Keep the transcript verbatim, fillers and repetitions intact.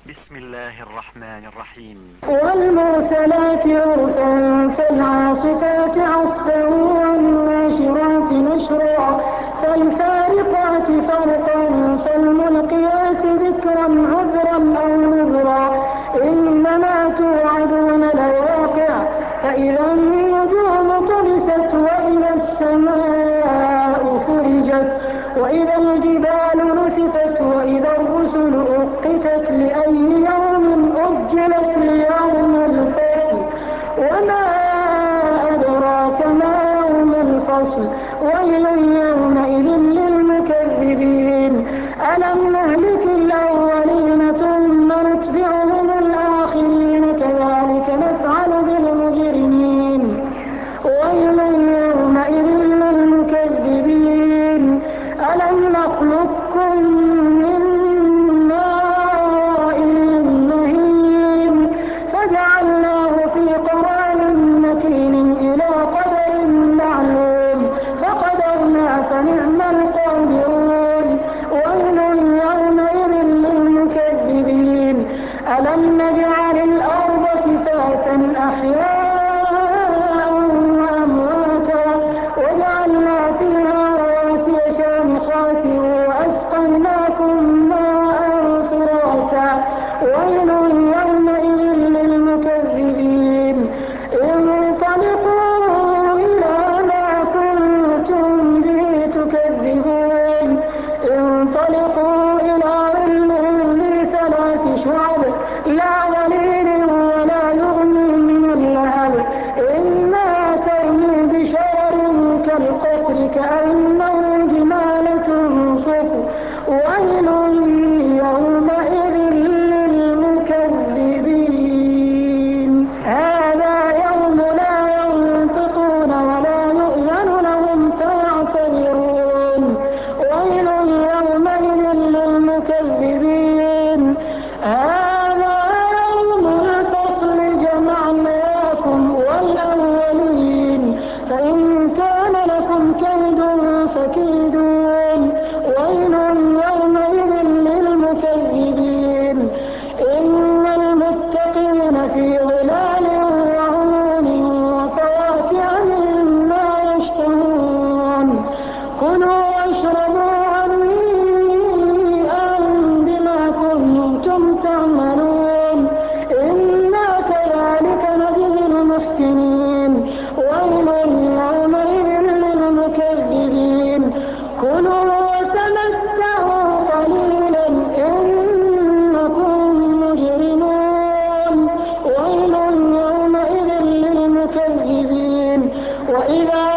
بسم الله الرحمن الرحيم. والمرسلات عرفا فالعاصفات عصفا والناشرات نشرا فالفارقات فرقا فالملقيات ذكرا عذرا أو نذرا إنما توعدون لواقع فإذا النجوم طمست وإذا السماء فرجت وإذا الجبال نسفت وإذا الرسل أقتت لأي يوم أجلت ليوم الفصل وما أدراك ما يوم الفصل ويل يومئذ للمكذبين ألم نهلك الأولين ثم نتبعهم الآخرين كذلك نفعل بالمجرمين ويل يومئذ للمكذبين ألم نخلقكم من ماء مهين فجعلناه في قرار مكين إلى قدر معلوم فقدرنا فنعم القادرون ويل يومئذ للمكذبين ألم نجعل الأرض كفاة أحياء وأمواتا وجعلنا فيها رواسي شامخات وأسقيناكم ماء فراتا ويل يومئذ للمكذبين انطلقوا إلى ما كنتم به تكذبون انطلقوا إلى ظل ذي ثلاث شعب لا ظليل ولا يغني من اللهب إنها ترمي بشرر كالقصر كأنه جمالة صفر ويل يومئذ للمكذبين هذا يوم لا ينطقون ولا يؤذن لهم فيعتذرون ويل يومئذ للمكذبين هذا يوم الفصل جمعناكم والأولين فإن كان لكم كيد فكيدون ويل يومئذ للمكذبين إن المتقين في ظلال وعيون وفواكه مما يشتهون كلوا واشربوا هنيئا بما كنتم تعملون إنا كذلك نجزي المحسنين ويل يومئذ للمكذبين كلوا وتمتعوا قليلا إنكم مجرمون ويل يومئذ للمكذبين وإذا